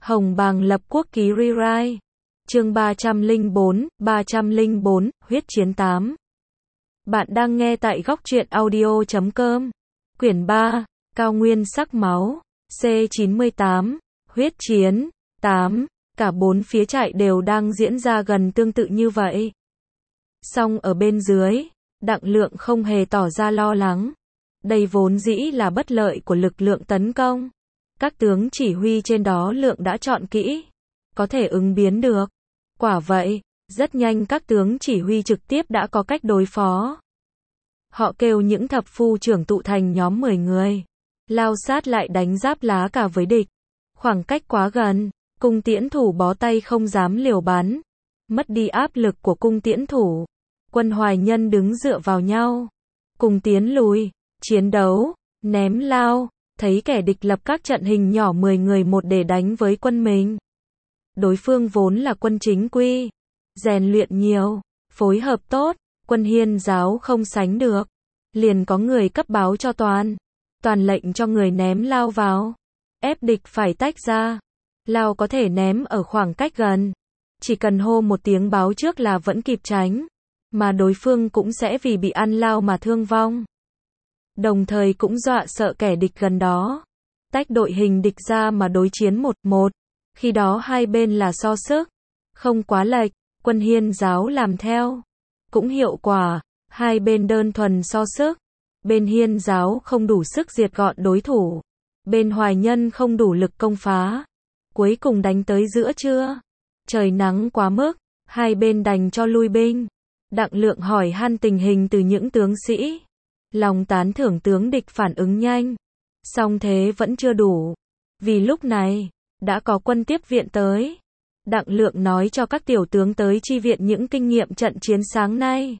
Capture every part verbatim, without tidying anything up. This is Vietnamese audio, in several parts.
Hồng Bàng lập quốc ký rewrite. Chương ba trăm lẻ bốn, ba trăm lẻ bốn, huyết chiến tám. Bạn đang nghe tại góc truyện audio chấm com. Quyển ba, Cao nguyên sắc máu, C chín mươi tám, huyết chiến tám. Cả bốn phía trại đều đang diễn ra gần tương tự như vậy. Song ở bên dưới, Đặng Lượng không hề tỏ ra lo lắng. Đây vốn dĩ là bất lợi của lực lượng tấn công. Các tướng chỉ huy trên đó Lượng đã chọn kỹ, có thể ứng biến được. Quả vậy, rất nhanh các tướng chỉ huy trực tiếp đã có cách đối phó. Họ kêu những thập phu trưởng tụ thành nhóm mười người, lao sát lại đánh giáp lá cả với địch. Khoảng cách quá gần, cung tiễn thủ bó tay không dám liều bắn. Mất đi áp lực của cung tiễn thủ, quân Hoài Nhân đứng dựa vào nhau, cùng tiến lùi, chiến đấu, ném lao, thấy kẻ địch lập các trận hình nhỏ mười người một để đánh với quân mình. Đối phương vốn là quân chính quy, rèn luyện nhiều, phối hợp tốt, quân Hiên giáo không sánh được. Liền có người cấp báo cho Toàn. Toàn lệnh cho người ném lao vào, ép địch phải tách ra. Lao có thể ném ở khoảng cách gần, chỉ cần hô một tiếng báo trước là vẫn kịp tránh, mà đối phương cũng sẽ vì bị ăn lao mà thương vong. Đồng thời cũng dọa sợ kẻ địch gần đó. Tách đội hình địch ra mà đối chiến một một. Khi đó hai bên là so sức, không quá lệch, quân Hiên giáo làm theo, cũng hiệu quả. Hai bên đơn thuần so sức, bên Hiên giáo không đủ sức diệt gọn đối thủ, bên Hoài Nhân không đủ lực công phá. Cuối cùng đánh tới giữa trưa, trời nắng quá mức, hai bên đành cho lui binh. Đặng Lượng hỏi han tình hình từ những tướng sĩ, lòng tán thưởng tướng địch phản ứng nhanh. Song thế vẫn chưa đủ, vì lúc này đã có quân tiếp viện tới. Đặng Lượng nói cho các tiểu tướng tới chi viện những kinh nghiệm trận chiến sáng nay,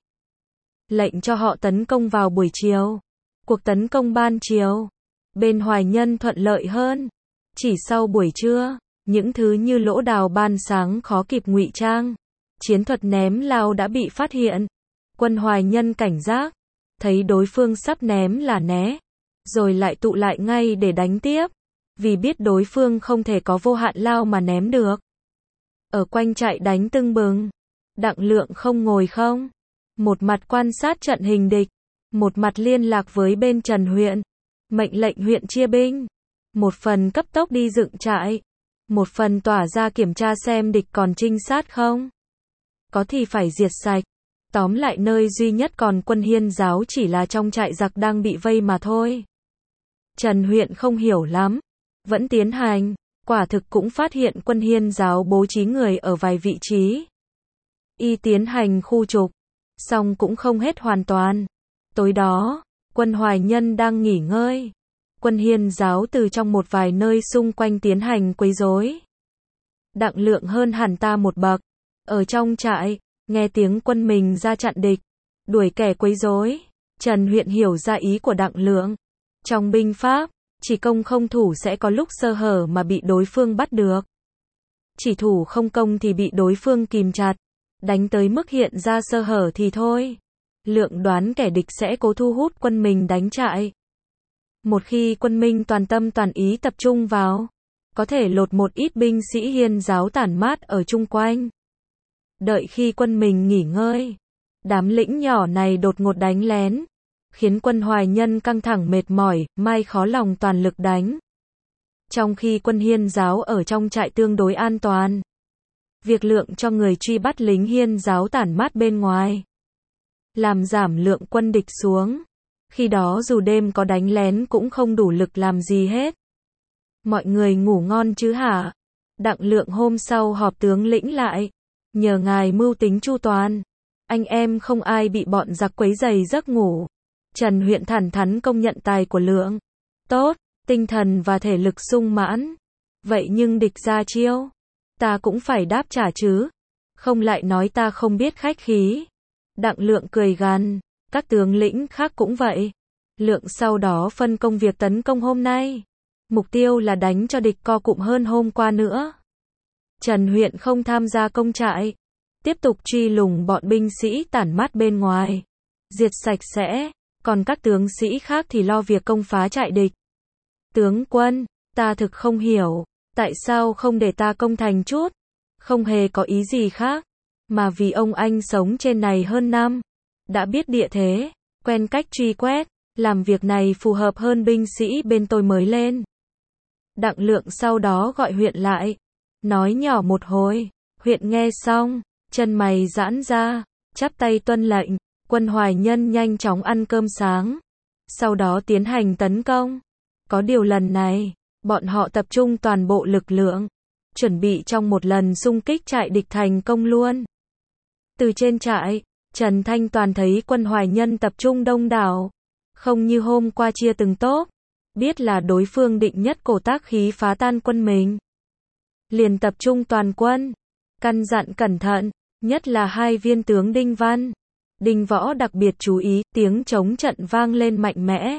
lệnh cho họ tấn công vào buổi chiều. Cuộc tấn công ban chiều, bên Hoài Nhân thuận lợi hơn. Chỉ sau buổi trưa, những thứ như lỗ đào ban sáng khó kịp ngụy trang, chiến thuật ném lao đã bị phát hiện. Quân Hoài Nhân cảnh giác, thấy đối phương sắp ném là né, rồi lại tụ lại ngay để đánh tiếp, vì biết đối phương không thể có vô hạn lao mà ném được. Ở quanh trại đánh tưng bừng, Đặng Lượng không ngồi không, một mặt quan sát trận hình địch, một mặt liên lạc với bên Trần huyện, mệnh lệnh huyện chia binh, một phần cấp tốc đi dựng trại, một phần tỏa ra kiểm tra xem địch còn trinh sát không, có thì phải diệt sạch. Tóm lại nơi duy nhất còn quân Hiên giáo chỉ là trong trại giặc đang bị vây mà thôi. Trần huyện không hiểu lắm, vẫn tiến hành, quả thực cũng phát hiện quân Hiên giáo bố trí người ở vài vị trí. Y tiến hành khu trục, song cũng không hết hoàn toàn. Tối đó, quân Hoài Nhân đang nghỉ ngơi, quân Hiên giáo từ trong một vài nơi xung quanh tiến hành quấy rối. Đặng Lượng hơn hẳn ta một bậc, ở trong trại, nghe tiếng quân mình ra chặn địch, đuổi kẻ quấy rối. Trần huyện hiểu ra ý của Đặng Lượng. Trong binh pháp, chỉ công không thủ sẽ có lúc sơ hở mà bị đối phương bắt được. Chỉ thủ không công thì bị đối phương kìm chặt, đánh tới mức hiện ra sơ hở thì thôi. Lượng đoán kẻ địch sẽ cố thu hút quân mình đánh trại. Một khi quân Minh toàn tâm toàn ý tập trung vào, có thể lột một ít binh sĩ Hiên giáo tản mát ở chung quanh. Đợi khi quân mình nghỉ ngơi, đám lĩnh nhỏ này đột ngột đánh lén, khiến quân Hoài Nhân căng thẳng mệt mỏi, mai khó lòng toàn lực đánh. Trong khi quân Hiên giáo ở trong trại tương đối an toàn, việc Lượng cho người truy bắt lính Hiên giáo tản mát bên ngoài, làm giảm lượng quân địch xuống. Khi đó dù đêm có đánh lén cũng không đủ lực làm gì hết. Mọi người ngủ ngon chứ hả? Đặng Lượng hôm sau họp tướng lĩnh lại, nhờ ngài mưu tính chu toàn, anh em không ai bị bọn giặc quấy rầy giấc ngủ. Trần huyện thẳng thắn công nhận tài của Lượng. Tốt, tinh thần và thể lực sung mãn. Vậy nhưng địch ra chiêu, ta cũng phải đáp trả chứ, không lại nói ta không biết khách khí. Đặng Lượng cười gằn, các tướng lĩnh khác cũng vậy. Lượng sau đó phân công việc tấn công hôm nay. Mục tiêu là đánh cho địch co cụm hơn hôm qua nữa. Trần huyện không tham gia công trại, tiếp tục truy lùng bọn binh sĩ tản mát bên ngoài, diệt sạch sẽ, còn các tướng sĩ khác thì lo việc công phá trại địch. Tướng quân, ta thực không hiểu, Tại sao không để ta công thành chút? Không hề có ý gì khác, mà vì ông anh sống trên này hơn năm, đã biết địa thế, quen cách truy quét, làm việc này phù hợp hơn binh sĩ bên tôi mới lên. Đặng Lượng sau đó gọi Huyện lại, nói nhỏ một hồi. Huyện nghe xong, chân mày giãn ra, chắp tay tuân lệnh. Quân Hoài Nhân nhanh chóng ăn cơm sáng, sau đó tiến hành tấn công. Có điều lần này, bọn họ tập trung toàn bộ lực lượng, chuẩn bị trong một lần xung kích trại địch thành công luôn. Từ trên trại, Trần Thanh Toàn thấy quân Hoài Nhân tập trung đông đảo, không như hôm qua chia từng tốp, biết là đối phương định nhất cổ tác khí phá tan quân mình. Liền tập trung toàn quân, căn dặn cẩn thận, nhất là hai viên tướng Đinh Văn, Đinh Võ đặc biệt chú ý, tiếng chống trận vang lên mạnh mẽ.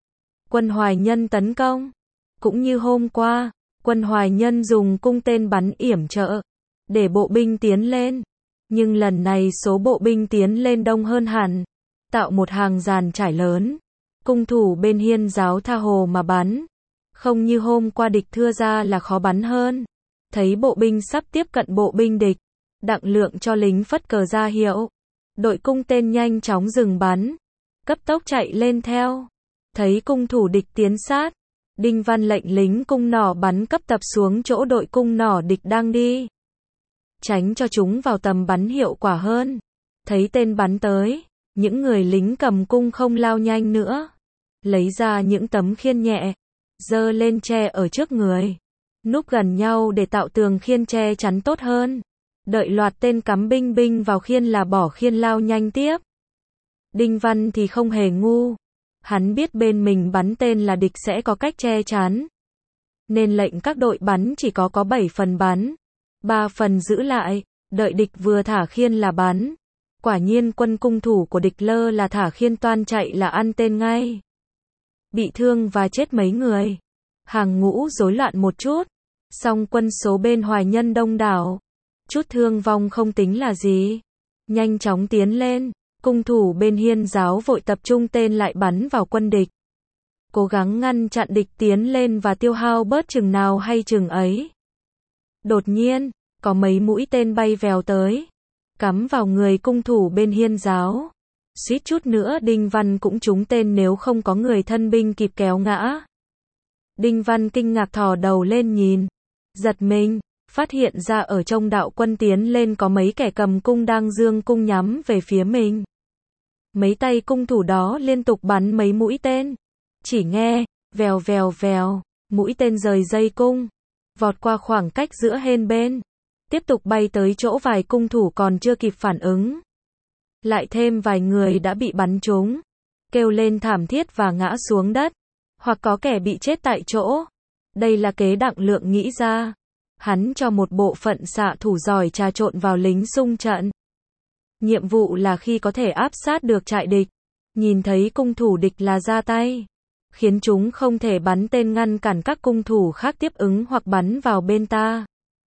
Quân Hoài Nhân tấn công, cũng như hôm qua, quân Hoài Nhân dùng cung tên bắn yểm trợ, để bộ binh tiến lên. Nhưng lần này số bộ binh tiến lên đông hơn hẳn, tạo một hàng giàn trải lớn. Cung thủ bên Hiên Giáo tha hồ mà bắn, không như hôm qua địch thưa ra là khó bắn hơn. Thấy bộ binh sắp tiếp cận bộ binh địch, Đặng Lượng cho lính phất cờ ra hiệu. Đội cung tên nhanh chóng dừng bắn, cấp tốc chạy lên theo. Thấy cung thủ địch tiến sát, Đinh Văn lệnh lính cung nỏ bắn cấp tập xuống chỗ đội cung nỏ địch đang đi, tránh cho chúng vào tầm bắn hiệu quả hơn. Thấy tên bắn tới, những người lính cầm cung không lao nhanh nữa, lấy ra những tấm khiên nhẹ, giơ lên che ở trước người, núp gần nhau để tạo tường khiên che chắn tốt hơn. Đợi loạt tên cắm binh binh vào khiên là bỏ khiên lao nhanh tiếp. Đinh Văn thì không hề ngu, hắn biết bên mình bắn tên là địch sẽ có cách che chắn, nên lệnh các đội bắn chỉ có có bảy phần bắn, ba phần giữ lại, đợi địch vừa thả khiên là bắn. Quả nhiên quân cung thủ của địch lơ là thả khiên toan chạy là ăn tên ngay. Bị thương và chết mấy người, hàng ngũ rối loạn một chút, song quân số bên Hoài Nhân đông đảo, chút thương vong không tính là gì. Nhanh chóng tiến lên, cung thủ bên Hiên Giáo vội tập trung tên lại bắn vào quân địch, cố gắng ngăn chặn địch tiến lên và tiêu hao bớt chừng nào hay chừng ấy. Đột nhiên, có mấy mũi tên bay vèo tới, cắm vào người cung thủ bên Hiên Giáo. Suýt chút nữa Đinh Văn cũng trúng tên nếu không có người thân binh kịp kéo ngã. Đinh Văn kinh ngạc thò đầu lên nhìn, giật mình, phát hiện ra ở trong đạo quân tiến lên có mấy kẻ cầm cung đang giương cung nhắm về phía mình. Mấy tay cung thủ đó liên tục bắn mấy mũi tên. Chỉ nghe, vèo vèo vèo, mũi tên rời dây cung, vọt qua khoảng cách giữa hai bên, tiếp tục bay tới chỗ vài cung thủ còn chưa kịp phản ứng. Lại thêm vài người đã bị bắn trúng, kêu lên thảm thiết và ngã xuống đất, hoặc có kẻ bị chết tại chỗ. Đây là kế Đặng Lượng nghĩ ra. Hắn cho một bộ phận xạ thủ giỏi trà trộn vào lính xung trận. Nhiệm vụ là khi có thể áp sát được trại địch, nhìn thấy cung thủ địch là ra tay, khiến chúng không thể bắn tên ngăn cản các cung thủ khác tiếp ứng hoặc bắn vào bên ta.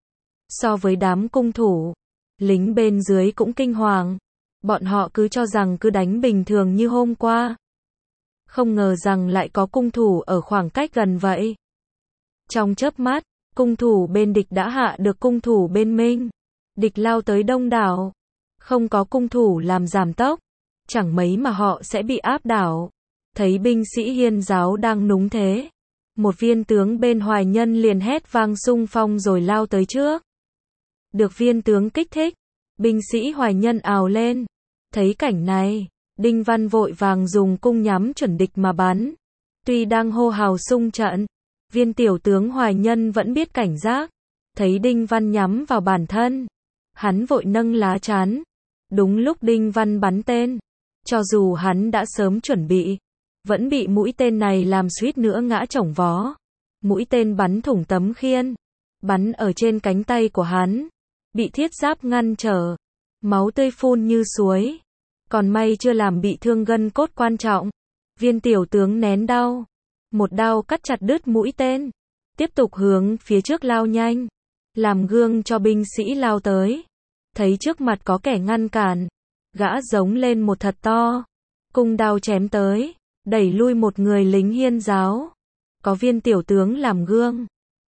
So với đám cung thủ, lính bên dưới cũng kinh hoàng. Bọn họ cứ cho rằng cứ đánh bình thường như hôm qua, không ngờ rằng lại có cung thủ ở khoảng cách gần vậy. Trong chớp mắt, cung thủ bên địch đã hạ được cung thủ bên mình. Địch lao tới đông đảo, không có cung thủ làm giảm tốc, chẳng mấy mà họ sẽ bị áp đảo. Thấy binh sĩ Hiên Giáo đang núng thế, một viên tướng bên Hoài Nhân liền hét vang xung phong rồi lao tới trước. Được viên tướng kích thích, binh sĩ Hoài Nhân ào lên. Thấy cảnh này, Đinh Văn vội vàng dùng cung nhắm chuẩn địch mà bắn. Tuy đang hô hào xung trận, viên tiểu tướng Hoài Nhân vẫn biết cảnh giác. Thấy Đinh Văn nhắm vào bản thân, hắn vội nâng lá chắn. Đúng lúc Đinh Văn bắn tên, cho dù hắn đã sớm chuẩn bị, vẫn bị mũi tên này làm suýt nữa ngã chổng vó. Mũi tên bắn thủng tấm khiên, bắn ở trên cánh tay của hắn, bị thiết giáp ngăn trở, máu tươi phun như suối. Còn may chưa làm bị thương gân cốt quan trọng. Viên tiểu tướng nén đau, một đao cắt chặt đứt mũi tên, tiếp tục hướng phía trước lao nhanh, làm gương cho binh sĩ lao tới. Thấy trước mặt có kẻ ngăn cản, gã giống lên một thật to, cung đao chém tới, đẩy lui một người lính Hiên Giáo. Có viên tiểu tướng làm gương,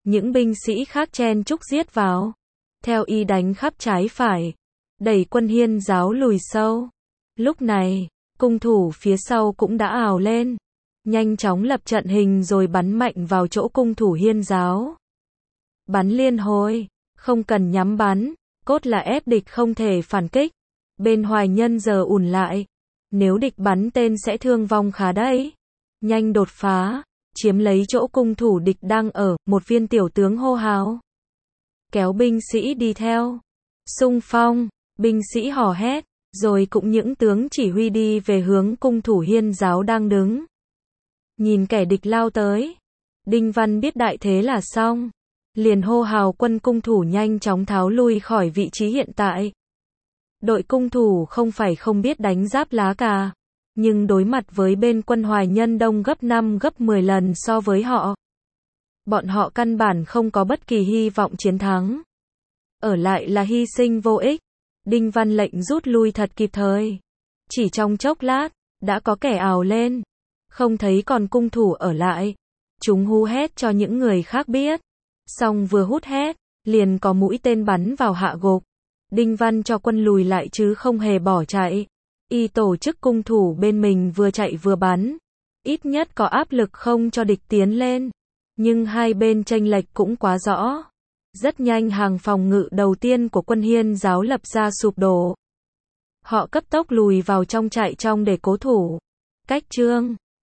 Những binh sĩ khác chen chúc giết vào. Theo y đánh khắp trái phải, đẩy quân Hiên giáo lùi sâu. Lúc này, cung thủ phía sau cũng đã ào lên, nhanh chóng lập trận hình rồi bắn mạnh vào chỗ cung thủ Hiên giáo. Bắn liên hồi, không cần nhắm bắn, cốt là ép địch không thể phản kích. Bên Hoài Nhân giờ ùn lại, nếu địch bắn tên sẽ thương vong khá đấy. Nhanh đột phá, chiếm lấy chỗ cung thủ địch đang ở, một viên tiểu tướng hô hào. Kéo binh sĩ đi theo. Xung phong, binh sĩ hò hét, rồi cũng những tướng chỉ huy đi về hướng cung thủ Hiên giáo đang đứng. Nhìn kẻ địch lao tới, Đinh Văn biết đại thế là xong, liền hô hào quân cung thủ nhanh chóng tháo lui khỏi vị trí hiện tại. Đội cung thủ không phải không biết đánh giáp lá cà, nhưng đối mặt với bên quân Hoài Nhân đông gấp năm gấp mười lần so với họ, bọn họ căn bản không có bất kỳ hy vọng chiến thắng. Ở lại là hy sinh vô ích. Đinh Văn lệnh rút lui thật kịp thời. Chỉ trong chốc lát, đã có kẻ ào lên. Không thấy còn cung thủ ở lại. Chúng hú hét cho những người khác biết. Xong vừa hút hét, liền có mũi tên bắn vào hạ gục. Đinh Văn cho quân lùi lại chứ không hề bỏ chạy. Y tổ chức cung thủ bên mình vừa chạy vừa bắn. Ít nhất có áp lực không cho địch tiến lên. Nhưng hai bên chênh lệch cũng quá rõ. Rất nhanh hàng phòng ngự đầu tiên của quân Hiên giáo lập ra sụp đổ. Họ cấp tốc lùi vào trong trại trong để cố thủ. Cách Trương